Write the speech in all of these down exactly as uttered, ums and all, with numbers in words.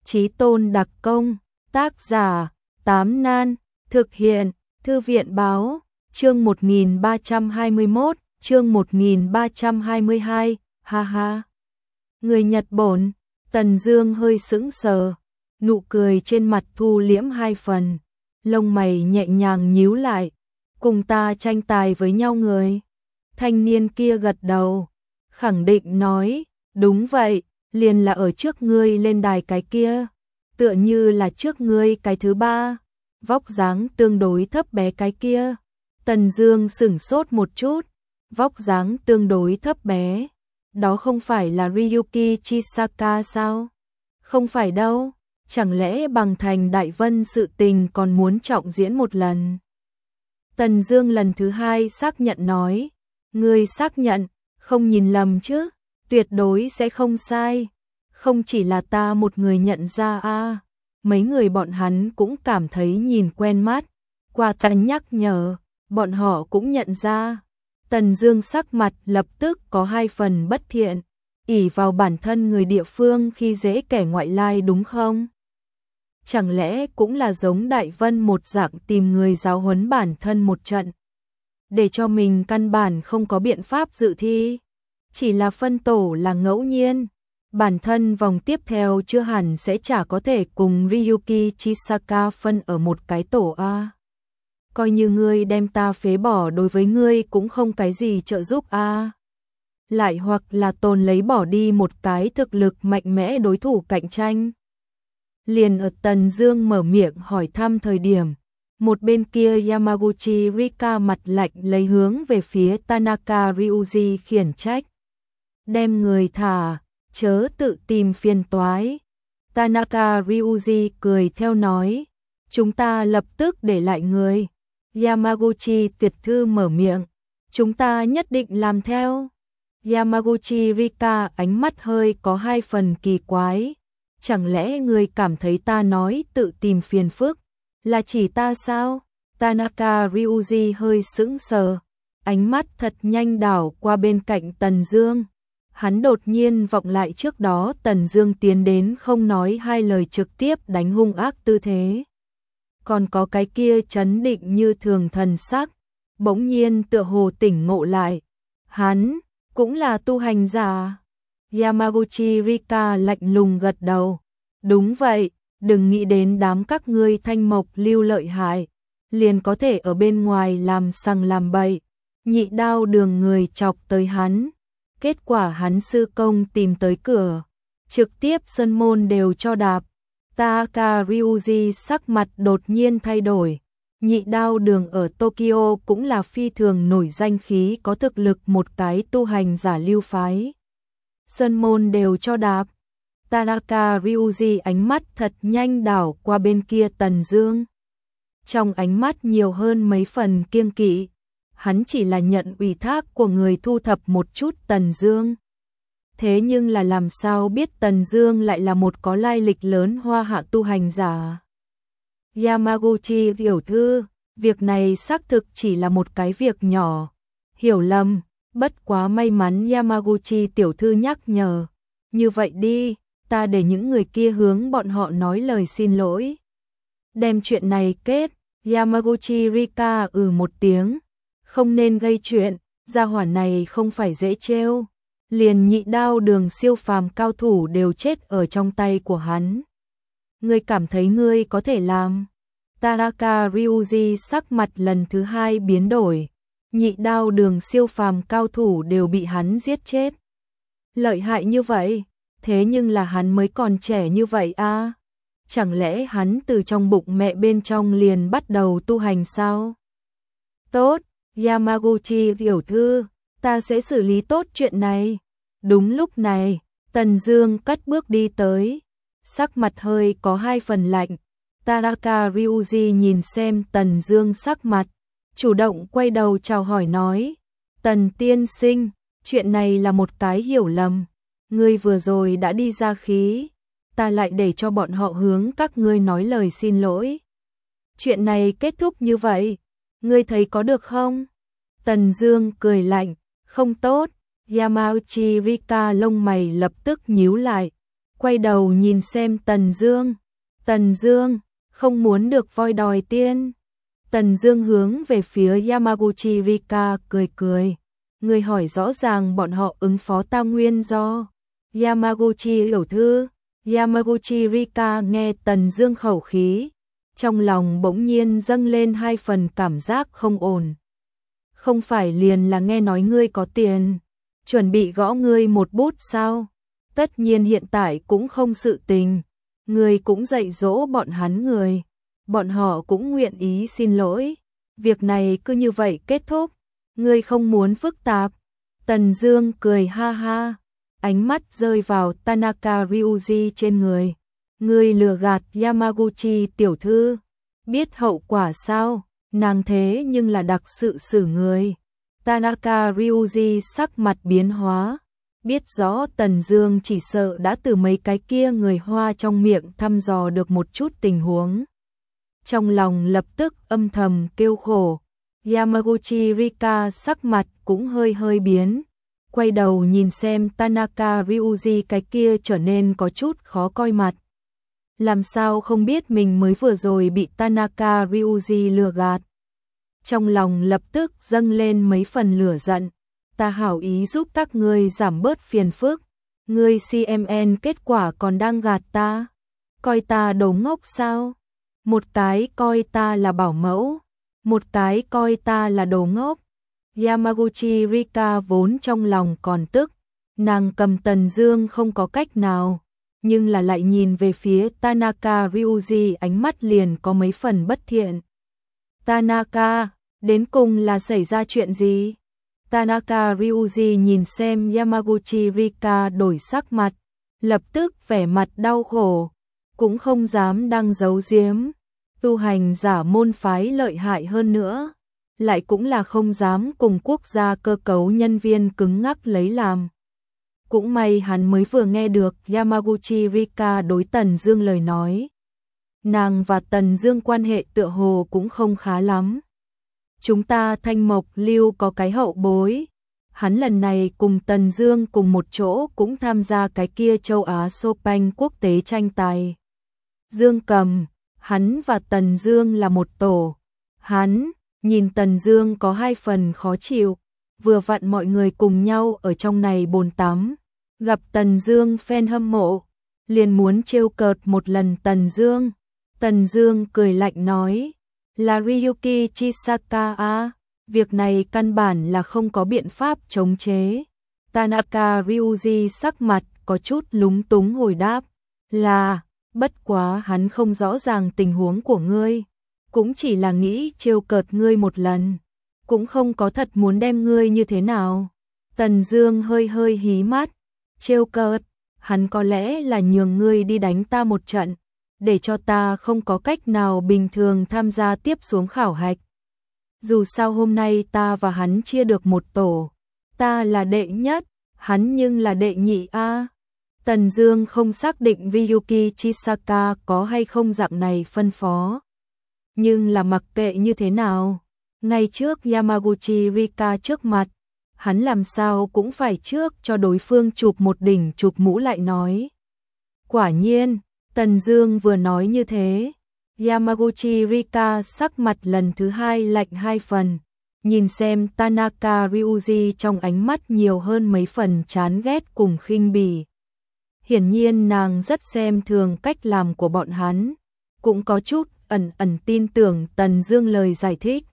Chí tôn đặc công, tác giả, Tám Nan, thực hiện, Thư viện báo, chương một nghìn ba trăm hai mươi mốt, chương một nghìn ba trăm hai mươi hai, ha ha. Người Nhật Bổn, Tần Dương hơi sững sờ, nụ cười trên mặt thu liễm hai phần, lông mày nhẹ nhàng nhíu lại, cùng ta tranh tài với nhau người. Thanh niên kia gật đầu, khẳng định nói, đúng vậy, liền là ở trước ngươi lên đài cái kia, tựa như là trước ngươi cái thứ ba, vóc dáng tương đối thấp bé cái kia. Tần Dương sững sốt một chút, vóc dáng tương đối thấp bé, đó không phải là Ryuki Chisaka sao? Không phải đâu, chẳng lẽ bằng thành Đại Vân sự tình còn muốn trọng diễn một lần? Tần Dương lần thứ hai xác nhận nói, ngươi xác nhận, không nhìn lầm chứ, tuyệt đối sẽ không sai. Không chỉ là ta một người nhận ra a, à, mấy người bọn hắn cũng cảm thấy nhìn quen mắt, qua ta nhắc nhở, bọn họ cũng nhận ra. Tần Dương sắc mặt lập tức có hai phần bất thiện, ỷ vào bản thân người địa phương khi dễ kẻ ngoại lai đúng không? Chẳng lẽ cũng là giống Đại Vân một dạng tìm người giáo huấn bản thân một trận, để cho mình căn bản không có biện pháp dự thi, chỉ là phân tổ là ngẫu nhiên, bản thân vòng tiếp theo chưa hẳn sẽ chả có thể cùng Ryuki Chisaka phân ở một cái tổ a. Coi như ngươi đem ta phế bỏ đối với ngươi cũng không cái gì trợ giúp a. Lại hoặc là tồn lấy bỏ đi một cái thực lực mạnh mẽ đối thủ cạnh tranh. Liền ở Tần Dương mở miệng hỏi thăm thời điểm, một bên kia Yamaguchi Rika mặt lạnh lấy hướng về phía Tanaka Ryuji khiển trách. Đem người thả, chớ tự tìm phiền toái. Tanaka Ryuji cười theo nói, chúng ta lập tức để lại người. Yamaguchi tiệt thư mở miệng, chúng ta nhất định làm theo. Yamaguchi Rika ánh mắt hơi có hai phần kỳ quái. Chẳng lẽ người cảm thấy ta nói tự tìm phiền phức là chỉ ta sao? Tanaka Ryuji hơi sững sờ, ánh mắt thật nhanh đảo qua bên cạnh Tần Dương. Hắn đột nhiên vọng lại trước đó Tần Dương tiến đến không nói hai lời trực tiếp đánh hung ác tư thế. Còn có cái kia trấn định như thường thần sắc, bỗng nhiên tựa hồ tỉnh ngộ lại. Hắn cũng là tu hành giả. Yamaguchi Rika lạnh lùng gật đầu. Đúng vậy, đừng nghĩ đến đám các ngươi thanh mộc lưu lợi hại, liền có thể ở bên ngoài làm sằng làm bậy. Nhị đao đường người chọc tới hắn, kết quả hắn sư công tìm tới cửa, trực tiếp sân môn đều cho đạp. Taka Ryuji sắc mặt đột nhiên thay đổi. Nhị đao đường ở Tokyo cũng là phi thường nổi danh khí có thực lực một cái tu hành giả lưu phái. Sơn môn đều cho đạp. Tanaka Ryuji ánh mắt thật nhanh đảo qua bên kia Tần Dương. Trong ánh mắt nhiều hơn mấy phần kiêng kỵ. Hắn chỉ là nhận ủy thác của người thu thập một chút Tần Dương. Thế nhưng là làm sao biết Tần Dương lại là một có lai lịch lớn hoa hạ tu hành giả. Yamaguchi tiểu thư, việc này xác thực chỉ là một cái việc nhỏ. Hiểu lầm, bất quá may mắn Yamaguchi tiểu thư nhắc nhở. Như vậy đi, ta để những người kia hướng bọn họ nói lời xin lỗi. Đem chuyện này kết, Yamaguchi Rika ừ một tiếng. Không nên gây chuyện, gia hỏa này không phải dễ trêu. Liền nhị đao đường siêu phàm cao thủ đều chết ở trong tay của hắn. Ngươi cảm thấy ngươi có thể làm? Tanaka Ryuji sắc mặt lần thứ hai biến đổi. Nhị đao đường siêu phàm cao thủ đều bị hắn giết chết. Lợi hại như vậy, thế nhưng là hắn mới còn trẻ như vậy à? Chẳng lẽ hắn từ trong bụng mẹ bên trong liền bắt đầu tu hành sao? Tốt, Yamaguchi tiểu thư, ta sẽ xử lý tốt chuyện này. Đúng lúc này, Tần Dương cất bước đi tới, sắc mặt hơi có hai phần lạnh. Tanaka Ryuji nhìn xem Tần Dương sắc mặt, chủ động quay đầu chào hỏi nói, Tần tiên sinh, chuyện này là một cái hiểu lầm. Ngươi vừa rồi đã đi ra khí, ta lại để cho bọn họ hướng các ngươi nói lời xin lỗi. Chuyện này kết thúc như vậy, ngươi thấy có được không? Tần Dương cười lạnh, không tốt. Yamaguchi Rika lông mày lập tức nhíu lại, quay đầu nhìn xem Tần Dương. Tần Dương, không muốn được voi đòi tiên. Tần Dương hướng về phía Yamaguchi Rika cười cười. Người hỏi rõ ràng bọn họ ứng phó ta nguyên do. Yamaguchi tiểu thư. Yamaguchi Rika nghe Tần Dương khẩu khí, trong lòng bỗng nhiên dâng lên hai phần cảm giác không ổn. Không phải liền là nghe nói ngươi có tiền, chuẩn bị gõ ngươi một bút sao? Tất nhiên hiện tại cũng không sự tình, ngươi cũng dạy dỗ bọn hắn người, bọn họ cũng nguyện ý xin lỗi. Việc này cứ như vậy kết thúc, ngươi không muốn phức tạp. Tần Dương cười ha ha, ánh mắt rơi vào Tanaka Ryuji trên người. Ngươi lừa gạt Yamaguchi tiểu thư, biết hậu quả sao? Nàng thế nhưng là đặc sự xử người. Tanaka Ryuji sắc mặt biến hóa, biết rõ Tần Dương chỉ sợ đã từ mấy cái kia người Hoa trong miệng thăm dò được một chút tình huống. Trong lòng lập tức âm thầm kêu khổ. Yamaguchi Rika sắc mặt cũng hơi hơi biến, quay đầu nhìn xem Tanaka Ryuji cái kia trở nên có chút khó coi mặt. Làm sao không biết mình mới vừa rồi bị Tanaka Ryuji lừa gạt. Trong lòng lập tức dâng lên mấy phần lửa giận. Ta hảo ý giúp các ngươi giảm bớt phiền phức, ngươi xê em en kết quả còn đang gạt ta. Coi ta đồ ngốc sao? Một cái coi ta là bảo mẫu, một cái coi ta là đồ ngốc. Yamaguchi Rika vốn trong lòng còn tức, nàng cầm Tần Dương không có cách nào, nhưng là lại nhìn về phía Tanaka Ryuji ánh mắt liền có mấy phần bất thiện. Tanaka, đến cùng là xảy ra chuyện gì? Tanaka Ryuji nhìn xem Yamaguchi Rika đổi sắc mặt, lập tức vẻ mặt đau khổ, cũng không dám đang giấu giếm. Tu hành giả môn phái lợi hại hơn nữa, lại cũng là không dám cùng quốc gia cơ cấu nhân viên cứng ngắc lấy làm. Cũng may hắn mới vừa nghe được Yamaguchi Rika đối Tần Dương lời nói. Nàng và Tần Dương quan hệ tựa hồ cũng không khá lắm. Chúng ta Thanh Mộc Lưu có cái hậu bối. Hắn lần này cùng Tần Dương cùng một chỗ cũng tham gia cái kia châu Á Chopin quốc tế tranh tài. Dương Cầm, hắn và Tần Dương là một tổ. Hắn nhìn Tần Dương có hai phần khó chịu, vừa vặn mọi người cùng nhau ở trong này bồn tắm, gặp Tần Dương fan hâm mộ, liền muốn trêu cợt một lần Tần Dương. Tần Dương cười lạnh nói, là Ryuki Chisaka à, việc này căn bản là không có biện pháp chống chế. Tanaka Ryuji sắc mặt có chút lúng túng hồi đáp, là, bất quá hắn không rõ ràng tình huống của ngươi, cũng chỉ là nghĩ trêu cợt ngươi một lần, cũng không có thật muốn đem ngươi như thế nào. Tần Dương hơi hơi hí mắt, trêu cợt, hắn có lẽ là nhường ngươi đi đánh ta một trận, để cho ta không có cách nào bình thường tham gia tiếp xuống khảo hạch. Dù sao hôm nay ta và hắn chia được một tổ, ta là đệ nhất, hắn nhưng là đệ nhị a. Tần Dương không xác định Ryuki Chisaka có hay không dạng này phân phó, nhưng là mặc kệ như thế nào, ngay trước Yamaguchi Rika trước mặt, hắn làm sao cũng phải trước cho đối phương chụp một đỉnh chụp mũ lại nói. Quả nhiên, Tần Dương vừa nói như thế, Yamaguchi Rika sắc mặt lần thứ hai lạnh hai phần, nhìn xem Tanaka Ryuji trong ánh mắt nhiều hơn mấy phần chán ghét cùng khinh bỉ. Hiển nhiên nàng rất xem thường cách làm của bọn hắn, cũng có chút ẩn ẩn tin tưởng Tần Dương lời giải thích.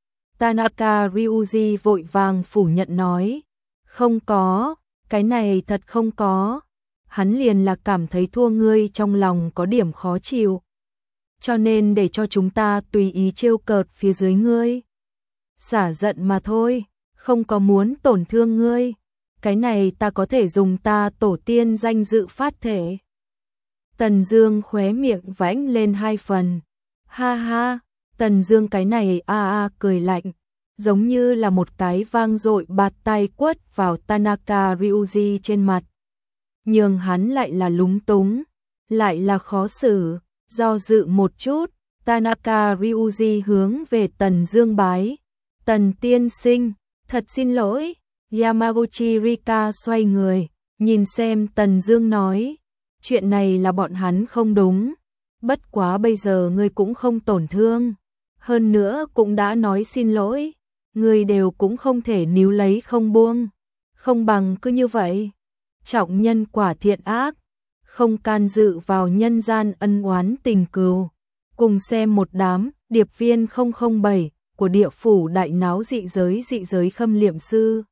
Tanaka Ryuji vội vàng phủ nhận nói, không có, cái này thật không có. Hắn liền là cảm thấy thua ngươi trong lòng có điểm khó chịu, cho nên để cho chúng ta tùy ý trêu cợt phía dưới ngươi. Xả giận mà thôi, không có muốn tổn thương ngươi. Cái này ta có thể dùng ta tổ tiên danh dự phát thể. Tần Dương khóe miệng vãnh lên hai phần. Ha ha, Tần Dương cái này a a cười lạnh, giống như là một cái vang dội bạt tay quất vào Tanaka Ryuji trên mặt. Nhưng hắn lại là lúng túng, lại là khó xử, do dự một chút, Tanaka Ryuji hướng về Tần Dương bái. Tần tiên sinh, thật xin lỗi. Yamaguchi Rika xoay người, nhìn xem Tần Dương nói, chuyện này là bọn hắn không đúng. Bất quá bây giờ ngươi cũng không tổn thương. Hơn nữa cũng đã nói xin lỗi. Ngươi đều cũng không thể níu lấy không buông. Không bằng cứ như vậy. Trọng nhân quả thiện ác. Không can dự vào nhân gian ân oán tình cừu. Cùng xem một đám điệp viên không không bảy của địa phủ đại náo dị giới dị giới khâm liệm sư.